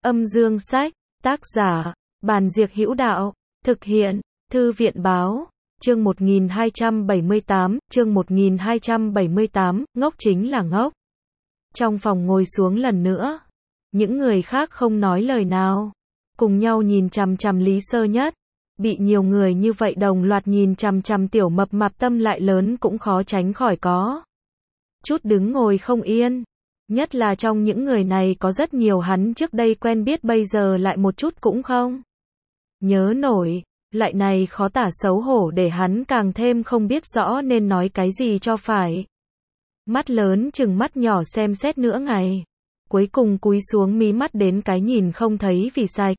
Âm dương sách, tác giả, Bàn Diệc Hữu Đạo, thực hiện, Thư viện Báo, chương 1278, ngốc chính là ngốc. Trong phòng ngồi xuống lần nữa, những người khác không nói lời nào, cùng nhau nhìn chằm chằm Lý Sơ Nhất. Bị nhiều người như vậy đồng loạt nhìn chằm chằm tiểu mập mạp tâm lại lớn cũng khó tránh khỏi có chút đứng ngồi không yên. Nhất là trong những người này có rất nhiều hắn trước đây quen biết bây giờ lại một chút cũng không nhớ nổi, lại này khó tả xấu hổ để hắn càng thêm không biết rõ nên nói cái gì cho phải. Mắt lớn chừng mắt nhỏ xem xét nửa ngày, cuối cùng cúi xuống mí mắt đến cái nhìn không thấy vì sạch.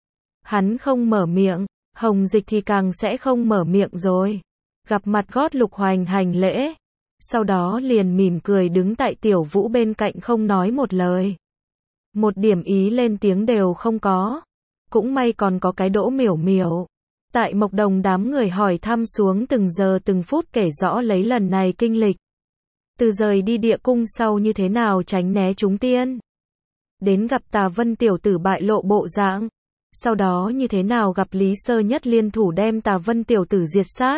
Hắn không mở miệng, Hồng Dịch thì càng sẽ không mở miệng rồi. Gặp mặt gót Lục Hoành hành lễ, sau đó liền mỉm cười đứng tại Tiểu Vũ bên cạnh không nói một lời. Một điểm ý lên tiếng đều không có. Cũng may còn có cái Đỗ Miểu Miểu. Tại Mộc Đồng đám người hỏi thăm xuống từng giờ từng phút kể rõ lấy lần này kinh lịch. Từ rời đi địa cung sau như thế nào tránh né chúng tiên. Đến gặp Tà Vân tiểu tử bại lộ bộ dạng. Sau đó như thế nào gặp Lý Sơ Nhất liên thủ đem Tà Vân tiểu tử diệt sát.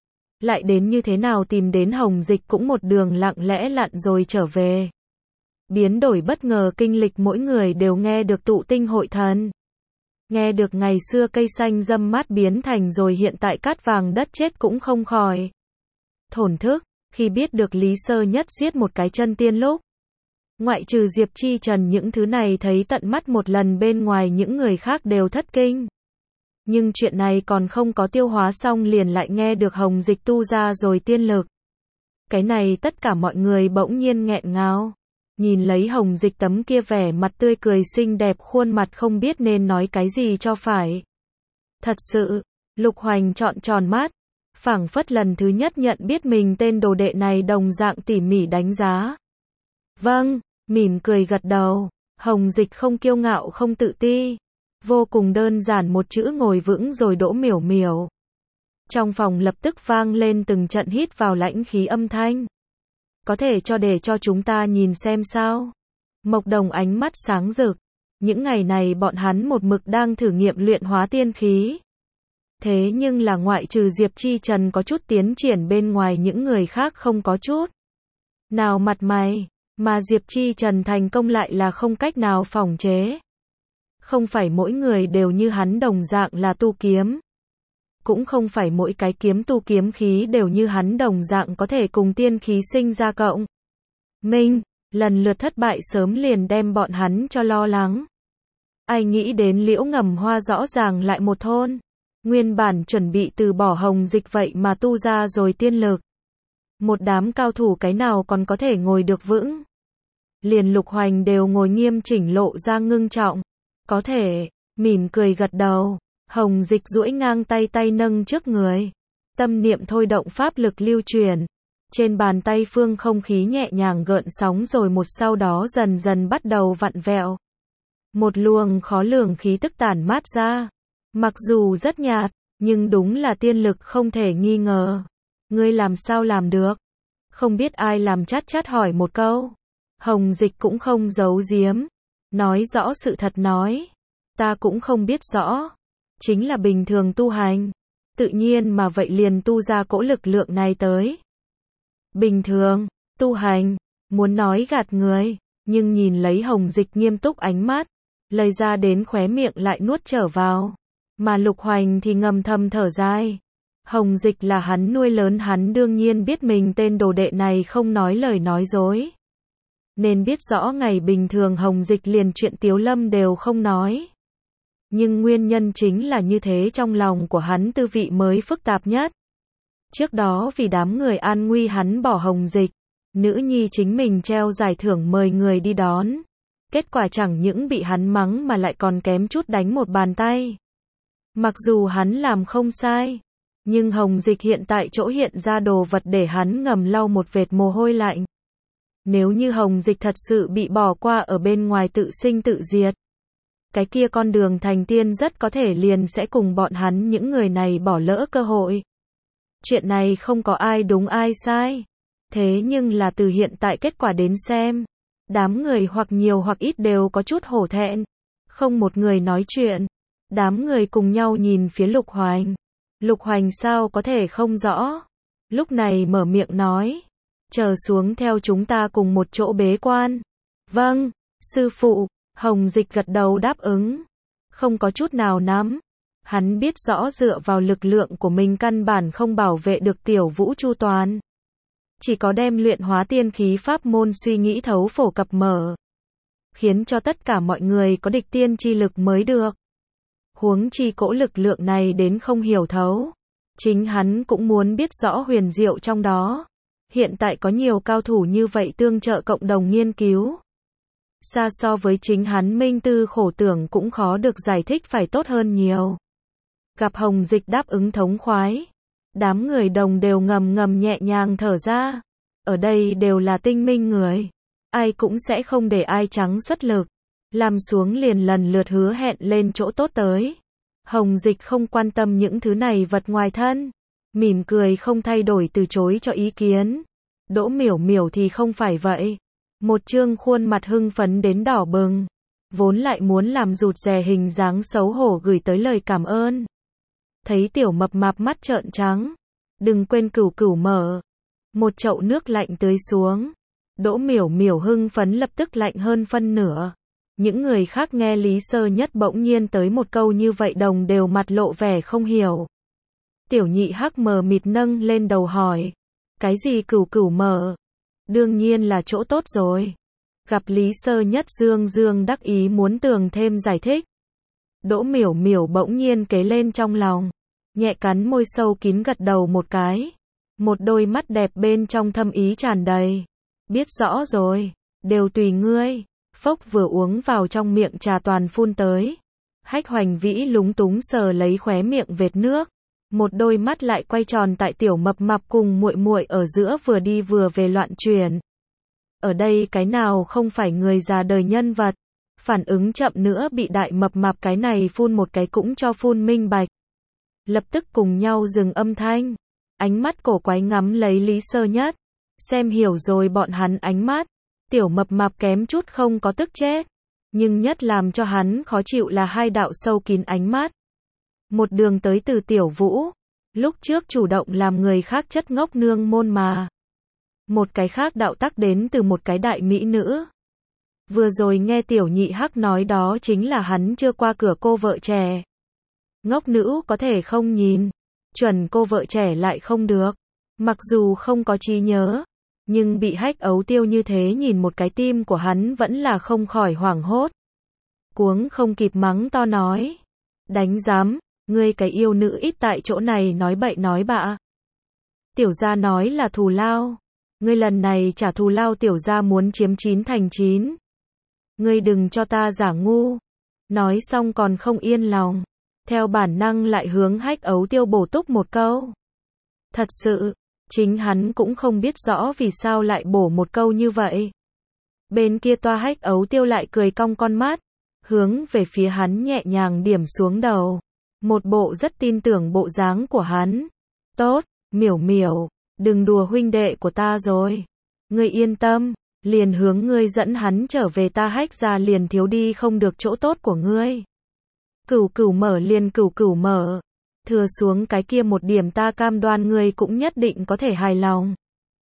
Lại đến như thế nào tìm đến Hồng Dịch cũng một đường lặng lẽ lặn rồi trở về. Biến đổi bất ngờ kinh lịch mỗi người đều nghe được tụ tinh hội thần. Nghe được ngày xưa cây xanh râm mát biến thành rồi hiện tại cát vàng đất chết cũng không khỏi thổn thức, khi biết được Lý Sơ Nhất giết một cái chân tiên lúc. Ngoại trừ Diệp Chi Trần những thứ này thấy tận mắt một lần bên ngoài những người khác đều thất kinh. Nhưng chuyện này còn không có tiêu hóa xong liền lại nghe được Hồng Dịch tu ra rồi tiên lực. Cái này tất cả mọi người bỗng nhiên nghẹn ngào. Nhìn lấy Hồng Dịch tấm kia vẻ mặt tươi cười xinh đẹp khuôn mặt không biết nên nói cái gì cho phải. Thật sự, Lục Hoành trọn tròn mắt, phảng phất lần thứ nhất nhận biết mình tên đồ đệ này đồng dạng tỉ mỉ đánh giá. Vâng, mỉm cười gật đầu, Hồng Dịch không kiêu ngạo không tự ti. Vô cùng đơn giản một chữ ngồi vững rồi Đỗ Miểu Miểu. Trong phòng lập tức vang lên từng trận hít vào lãnh khí âm thanh. Có thể để cho chúng ta nhìn xem sao. Mộc Đồng ánh mắt sáng rực. Những ngày này bọn hắn một mực đang thử nghiệm luyện hóa tiên khí. Thế nhưng là ngoại trừ Diệp Chi Trần có chút tiến triển bên ngoài những người khác không có chút nào mặt mày. Mà Diệp Chi Trần thành công lại là không cách nào phỏng chế. Không phải mỗi người đều như hắn đồng dạng là tu kiếm. Cũng không phải mỗi cái kiếm tu kiếm khí đều như hắn đồng dạng có thể cùng tiên khí sinh ra cộng minh, lần lượt thất bại sớm liền đem bọn hắn cho lo lắng. Ai nghĩ đến Liễu Ngầm Hoa rõ ràng lại một thôn. Nguyên bản chuẩn bị từ bỏ Hồng Dịch vậy mà tu ra rồi tiên lực. Một đám cao thủ cái nào còn có thể ngồi được vững. Liền Lục Hoành đều ngồi nghiêm chỉnh lộ ra ngưng trọng. Có thể, mỉm cười gật đầu, Hồng Dịch duỗi ngang tay tay nâng trước người. Tâm niệm thôi động pháp lực lưu truyền. Trên bàn tay phương không khí nhẹ nhàng gợn sóng rồi một sau đó dần dần bắt đầu vặn vẹo. Một luồng khó lường khí tức tản mát ra. Mặc dù rất nhạt, nhưng đúng là tiên lực không thể nghi ngờ. Ngươi làm sao làm được? Không biết ai làm chát chát hỏi một câu. Hồng Dịch cũng không giấu giếm. Nói rõ sự thật nói. Ta cũng không biết rõ. Chính là bình thường tu hành. Tự nhiên mà vậy liền tu ra cỗ lực lượng này tới. Bình thường, tu hành, muốn nói gạt người. Nhưng nhìn lấy Hồng Dịch nghiêm túc ánh mắt. Lấy ra đến khóe miệng lại nuốt trở vào. Mà Lục Hoành thì ngầm thầm thở dài. Hồng Dịch là hắn nuôi lớn hắn đương nhiên biết mình tên đồ đệ này không nói lời nói dối. Nên biết rõ ngày bình thường Hồng Dịch liền chuyện Tiếu Lâm đều không nói. Nhưng nguyên nhân chính là như thế trong lòng của hắn tư vị mới phức tạp nhất. Trước đó vì đám người an nguy hắn bỏ Hồng Dịch. Nữ nhi chính mình treo giải thưởng mời người đi đón. Kết quả chẳng những bị hắn mắng mà lại còn kém chút đánh một bàn tay. Mặc dù hắn làm không sai. Nhưng Hồng Dịch hiện tại chỗ hiện ra đồ vật để hắn ngầm lau một vệt mồ hôi lạnh. Nếu như Hồng Dịch thật sự bị bỏ qua ở bên ngoài tự sinh tự diệt. Cái kia con đường thành tiên rất có thể liền sẽ cùng bọn hắn những người này bỏ lỡ cơ hội. Chuyện này không có ai đúng ai sai. Thế nhưng là từ hiện tại kết quả đến xem. Đám người hoặc nhiều hoặc ít đều có chút hổ thẹn. Không một người nói chuyện. Đám người cùng nhau nhìn phía Lục Hoành. Lục Hoành sao có thể không rõ. Lúc này mở miệng nói. Chờ xuống theo chúng ta cùng một chỗ bế quan. Vâng, sư phụ. Hồng Dịch gật đầu đáp ứng. Không có chút nào nắm. Hắn biết rõ dựa vào lực lượng của mình căn bản không bảo vệ được Tiểu Vũ chu toàn. Chỉ có đem luyện hóa tiên khí pháp môn suy nghĩ thấu phổ cập mở. Khiến cho tất cả mọi người có địch tiên chi lực mới được. Huống chi cỗ lực lượng này đến không hiểu thấu. Chính hắn cũng muốn biết rõ huyền diệu trong đó. Hiện tại có nhiều cao thủ như vậy tương trợ cộng đồng nghiên cứu. Xa so với chính hắn minh tư khổ tưởng cũng khó được giải thích phải tốt hơn nhiều. Gặp Hồng Dịch đáp ứng thống khoái. Đám người đồng đều ngầm ngầm nhẹ nhàng thở ra. Ở đây đều là tinh minh người. Ai cũng sẽ không để ai trắng xuất lực. Làm xuống liền lần lượt hứa hẹn lên chỗ tốt tới. Hồng Dịch không quan tâm những thứ này vật ngoài thân. Mỉm cười không thay đổi từ chối cho ý kiến. Đỗ Miểu Miểu thì không phải vậy. Một trương khuôn mặt hưng phấn đến đỏ bừng. Vốn lại muốn làm rụt rè hình dáng xấu hổ gửi tới lời cảm ơn. Thấy Tiểu Mập Mạp mắt trợn trắng. Đừng quên cửu cửu mở. Một chậu nước lạnh tưới xuống. Đỗ Miểu Miểu hưng phấn lập tức lạnh hơn phân nửa. Những người khác nghe Lý Sơ Nhất bỗng nhiên tới một câu như vậy đồng đều mặt lộ vẻ không hiểu. Tiểu Nhị Hắc mờ mịt nâng lên đầu hỏi. Cái gì cửu cửu mở? Đương nhiên là chỗ tốt rồi. Gặp Lý Sơ Nhất dương dương đắc ý muốn tường thêm giải thích. Đỗ Miểu Miểu bỗng nhiên kế lên trong lòng. Nhẹ cắn môi sâu kín gật đầu một cái. Một đôi mắt đẹp bên trong thâm ý tràn đầy. Biết rõ rồi. Đều tùy ngươi. Phốc vừa uống vào trong miệng trà toàn phun tới. Hách Hoành Vĩ lúng túng sờ lấy khóe miệng vệt nước. Một đôi mắt lại quay tròn tại Tiểu Mập Mạp cùng muội muội ở giữa vừa đi vừa về loạn chuyển. Ở đây cái nào không phải người già đời nhân vật. Phản ứng chậm nữa bị Đại Mập Mạp cái này phun một cái cũng cho phun minh bạch. Lập tức cùng nhau dừng âm thanh. Ánh mắt cổ quái ngắm lấy Lý Sơ Nhất. Xem hiểu rồi bọn hắn ánh mắt. Tiểu Mập Mạp kém chút không có tức chết. Nhưng nhất làm cho hắn khó chịu là hai đạo sâu kín ánh mắt. Một đường tới từ Tiểu Vũ. Lúc trước chủ động làm người khác chất ngốc nương môn mà. Một cái khác đạo tắc đến từ một cái đại mỹ nữ. Vừa rồi nghe Tiểu Nhị Hắc nói đó chính là hắn chưa qua cửa cô vợ trẻ. Ngốc nữ có thể không nhìn. Chuẩn cô vợ trẻ lại không được. Mặc dù không có trí nhớ. Nhưng bị Hách Ấu Tiêu như thế nhìn một cái tim của hắn vẫn là không khỏi hoảng hốt. Cuống không kịp mắng to nói. Đánh giám, ngươi cái yêu nữ ít tại chỗ này nói bậy nói bạ. Tiểu gia nói là thù lao. Ngươi lần này trả thù lao tiểu gia muốn chiếm 9 thành 9. Ngươi đừng cho ta giả ngu. Nói xong còn không yên lòng. Theo bản năng lại hướng Hách Ấu Tiêu bổ túc một câu. Thật sự, chính hắn cũng không biết rõ vì sao lại bổ một câu như vậy. Bên kia toa Hách Ấu Tiêu lại cười cong con mắt. Hướng về phía hắn nhẹ nhàng điểm xuống đầu. Một bộ rất tin tưởng bộ dáng của hắn. Tốt, Miểu Miểu, đừng đùa huynh đệ của ta rồi. Ngươi yên tâm, liền hướng ngươi dẫn hắn trở về ta Hách ra liền thiếu đi không được chỗ tốt của ngươi. Cửu cửu mở liền cửu cửu mở. Thừa xuống cái kia một điểm ta cam đoan ngươi cũng nhất định có thể hài lòng.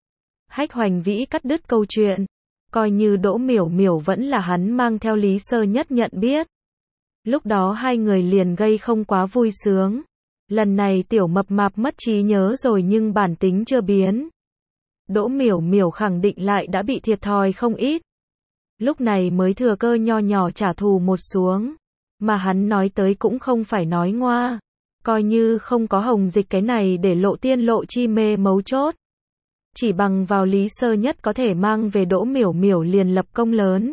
Hách Hoành Vĩ cắt đứt câu chuyện. Coi như Đỗ Miểu Miểu vẫn là hắn mang theo Lý Sơ Nhất nhận biết. Lúc đó hai người liền gây không quá vui sướng. Lần này Tiểu Mập Mạp mất trí nhớ rồi nhưng bản tính chưa biến. Đỗ Miểu Miểu khẳng định lại đã bị thiệt thòi không ít. Lúc này mới thừa cơ nho nhỏ trả thù một xuống. Mà hắn nói tới cũng không phải nói ngoa. Coi như không có Hồng Dịch cái này để lộ tiên lộ chi mê mấu chốt. Chỉ bằng vào Lý Sơ Nhất có thể mang về Đỗ Miểu Miểu liền lập công lớn.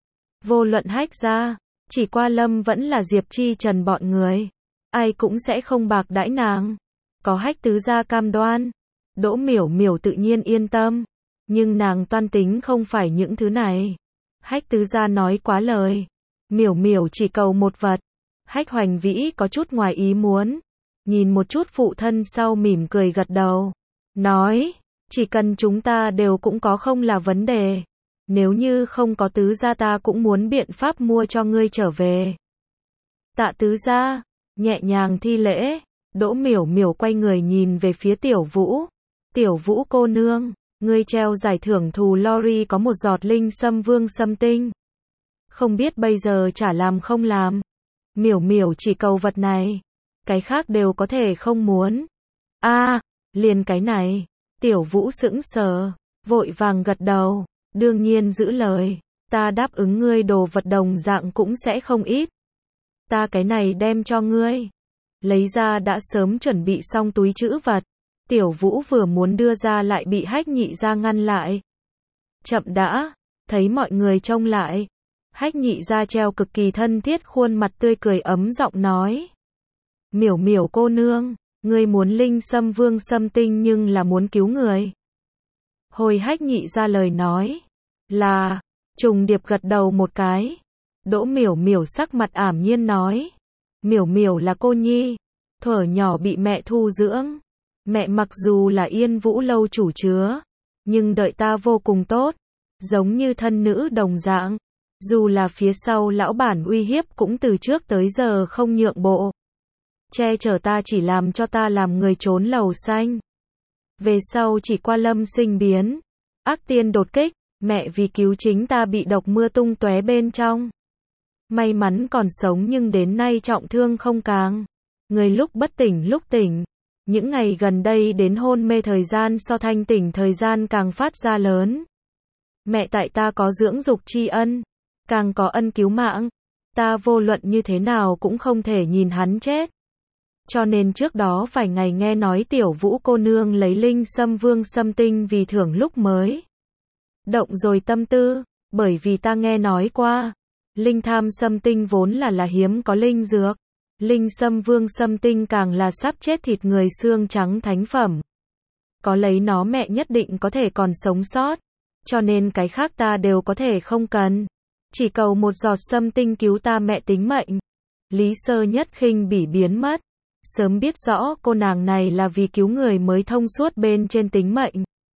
Vô luận Hách ra, chỉ qua Lâm vẫn là Diệp Chi Trần bọn người. Ai cũng sẽ không bạc đãi nàng. Có Hách tứ gia cam đoan. Đỗ Miểu Miểu tự nhiên yên tâm. Nhưng nàng toan tính không phải những thứ này. Hách tứ gia nói quá lời. Miểu Miểu chỉ cầu một vật. Hách Hoành Vĩ có chút ngoài ý muốn. Nhìn một chút phụ thân sau mỉm cười gật đầu. Nói, chỉ cần chúng ta đều cũng có không là vấn đề. Nếu như không có tứ gia ta cũng muốn biện pháp mua cho ngươi trở về. Tạ tứ gia, nhẹ nhàng thi lễ, Đỗ Miểu Miểu quay người nhìn về phía Tiểu Vũ. Tiểu Vũ cô nương, ngươi treo giải thưởng thù lottery có một giọt linh sâm vương sâm tinh. Không biết bây giờ trả làm không làm. Miểu Miểu chỉ cầu vật này, cái khác đều có thể không muốn. Liền cái này. Tiểu Vũ sững sờ, vội vàng gật đầu, đương nhiên giữ lời, ta đáp ứng ngươi đồ vật đồng dạng cũng sẽ không ít. Ta cái này đem cho ngươi. Lấy ra đã sớm chuẩn bị xong túi trữ vật. Tiểu Vũ vừa muốn đưa ra lại bị Hách Nhị gia ngăn lại. Chậm đã, thấy mọi người trông lại. Hách Nhị gia treo cực kỳ thân thiết khuôn mặt tươi cười ấm giọng nói. Miểu Miểu cô nương, ngươi muốn linh sâm vương sâm tinh nhưng là muốn cứu người. Hồi Hách Nhị gia lời nói. Là, trùng điệp gật đầu một cái. Đỗ Miểu Miểu sắc mặt ảm nhiên nói. Miểu Miểu là cô nhi, thuở nhỏ bị mẹ thu dưỡng. Mẹ mặc dù là Yên Vũ lâu chủ chứa, nhưng đợi ta vô cùng tốt, giống như thân nữ đồng dạng. Dù là phía sau lão bản uy hiếp cũng từ trước tới giờ không nhượng bộ. Che chở ta chỉ làm cho ta làm người trốn lầu xanh. Về sau chỉ qua lâm sinh biến, ác tiên đột kích, mẹ vì cứu chính ta bị độc mưa tung tóe bên trong. May mắn còn sống nhưng đến nay trọng thương không càng. Người lúc bất tỉnh lúc tỉnh. Những ngày gần đây đến hôn mê thời gian so thanh tỉnh thời gian càng phát ra lớn. Mẹ tại ta có dưỡng dục tri ân, càng có ân cứu mạng. Ta vô luận như thế nào cũng không thể nhìn hắn chết. Cho nên trước đó vài ngày nghe nói Tiểu Vũ cô nương lấy linh sâm vương sâm tinh vì thưởng lúc mới động rồi tâm tư, bởi vì ta nghe nói qua. Linh tham sâm tinh vốn là hiếm có linh dược. Linh sâm vương sâm tinh càng là sắp chết thịt người xương trắng thánh phẩm. Có lấy nó mẹ nhất định có thể còn sống sót. Cho nên cái khác ta đều có thể không cần. Chỉ cầu một giọt sâm tinh cứu ta mẹ tính mệnh. Lý Sơ Nhất khinh bỉ biến mất. Sớm biết rõ cô nàng này là vì cứu người mới thông suốt bên trên tính mệnh.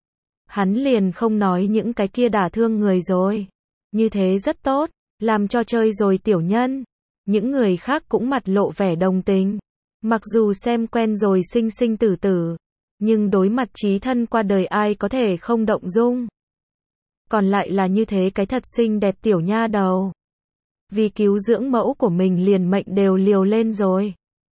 Hắn liền không nói những cái kia đả thương người rồi. Như thế rất tốt. Làm cho chơi rồi tiểu nhân. Những người khác cũng mặt lộ vẻ đồng tình. Mặc dù xem quen rồi sinh sinh tử tử, nhưng đối mặt chí thân qua đời ai có thể không động dung. Còn lại là như thế cái thật xinh đẹp tiểu nha đầu. Vì cứu dưỡng mẫu của mình liền mệnh đều liều lên rồi.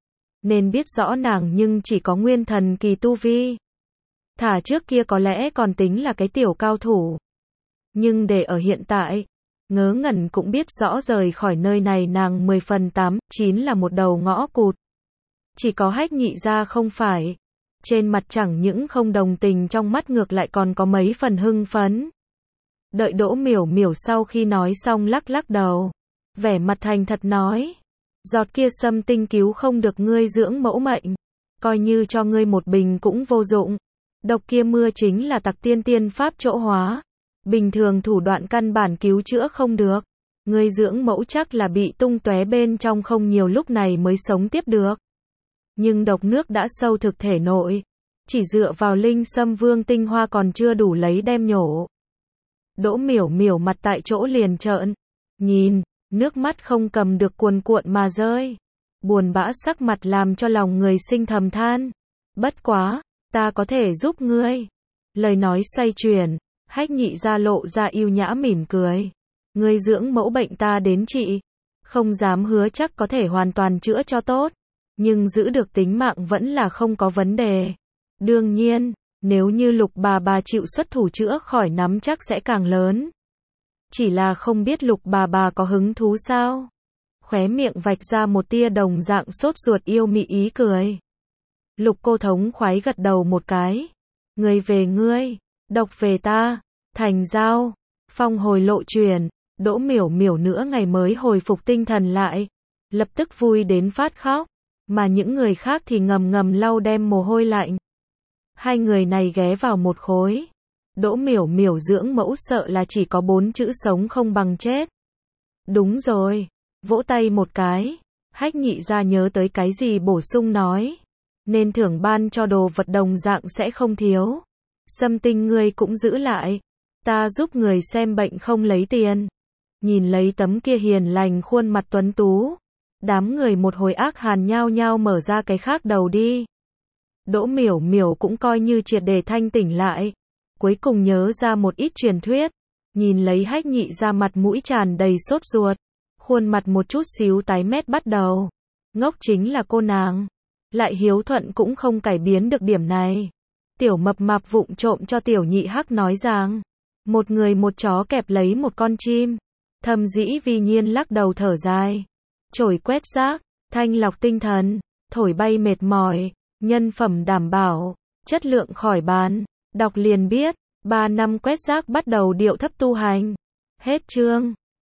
Nên biết rõ nàng nhưng chỉ có nguyên thần kỳ tu vi. Thả trước kia có lẽ còn tính là cái tiểu cao thủ. Nhưng để ở hiện tại, ngớ ngẩn cũng biết rõ rời khỏi nơi này nàng 10 phần 8, 9 là một đầu ngõ cụt. Chỉ có Hách Nhị gia không phải. Trên mặt chẳng những không đồng tình trong mắt ngược lại còn có mấy phần hưng phấn. Đợi Đỗ Miểu Miểu sau khi nói xong lắc lắc đầu. Vẻ mặt thành thật nói. Giọt kia sâm tinh cứu không được ngươi dưỡng mẫu mệnh. Coi như cho ngươi một bình cũng vô dụng. Độc kia mưa chính là tặc tiên pháp chỗ hóa. Bình thường thủ đoạn căn bản cứu chữa không được. Ngươi dưỡng mẫu chắc là bị tung tóe bên trong không nhiều lúc này mới sống tiếp được. Nhưng độc nước đã sâu thực thể nội. Chỉ dựa vào linh sâm vương tinh hoa còn chưa đủ lấy đem nhổ. Đỗ Miểu Miểu mặt tại chỗ liền trợn. Nhìn, nước mắt không cầm được cuồn cuộn mà rơi. Buồn bã sắc mặt làm cho lòng người sinh thầm than. Bất quá, ta có thể giúp ngươi. Lời nói xoay chuyển. Hách Nhị gia lộ ra yêu nhã mỉm cười. Ngươi dưỡng mẫu bệnh ta đến trị. Không dám hứa chắc có thể hoàn toàn chữa cho tốt. Nhưng giữ được tính mạng vẫn là không có vấn đề. Đương nhiên, nếu như Lục bà chịu xuất thủ chữa khỏi nắm chắc sẽ càng lớn. Chỉ là không biết Lục bà có hứng thú sao? Khóe miệng vạch ra một tia đồng dạng sốt ruột yêu mị ý cười. Lục cô thống khoái gật đầu một cái. Người về ngươi, độc về ta, thành giao, phong hồi lộ truyền. Đỗ Miểu Miểu nữa ngày mới hồi phục tinh thần lại. Lập tức vui đến phát khóc. Mà những người khác thì ngầm ngầm lau đem mồ hôi lạnh. Hai người này ghé vào một khối. Đỗ Miểu Miểu dưỡng mẫu sợ là chỉ có 4 chữ sống không bằng chết. Đúng rồi. Vỗ tay một cái. Hách Nhị gia nhớ tới cái gì bổ sung nói. Nên thưởng ban cho đồ vật đồng dạng sẽ không thiếu. Sâm tinh ngươi cũng giữ lại. Ta giúp người xem bệnh không lấy tiền. Nhìn lấy tấm kia hiền lành khuôn mặt tuấn tú. Đám người một hồi ác hàn nhao nhao mở ra cái khác đầu đi. Đỗ Miểu Miểu cũng coi như triệt để thanh tỉnh lại. Cuối cùng nhớ ra một ít truyền thuyết. Nhìn lấy Hách Nhị ra mặt mũi tràn đầy sốt ruột. Khuôn mặt một chút xíu tái mét bắt đầu. Ngốc chính là cô nàng. Lại hiếu thuận cũng không cải biến được điểm này. Tiểu Mập Mạp vụng trộm cho Tiểu Nhị Hắc nói rằng. Một người một chó kẹp lấy một con chim. Thẩm Dĩ Vi Nhiên lắc đầu thở dài. Chổi quét rác, thanh lọc tinh thần, thổi bay mệt mỏi, nhân phẩm đảm bảo, chất lượng khỏi bàn. Đọc liền biết, 3 năm quét rác bắt đầu điệu thấp tu hành. Hết chương.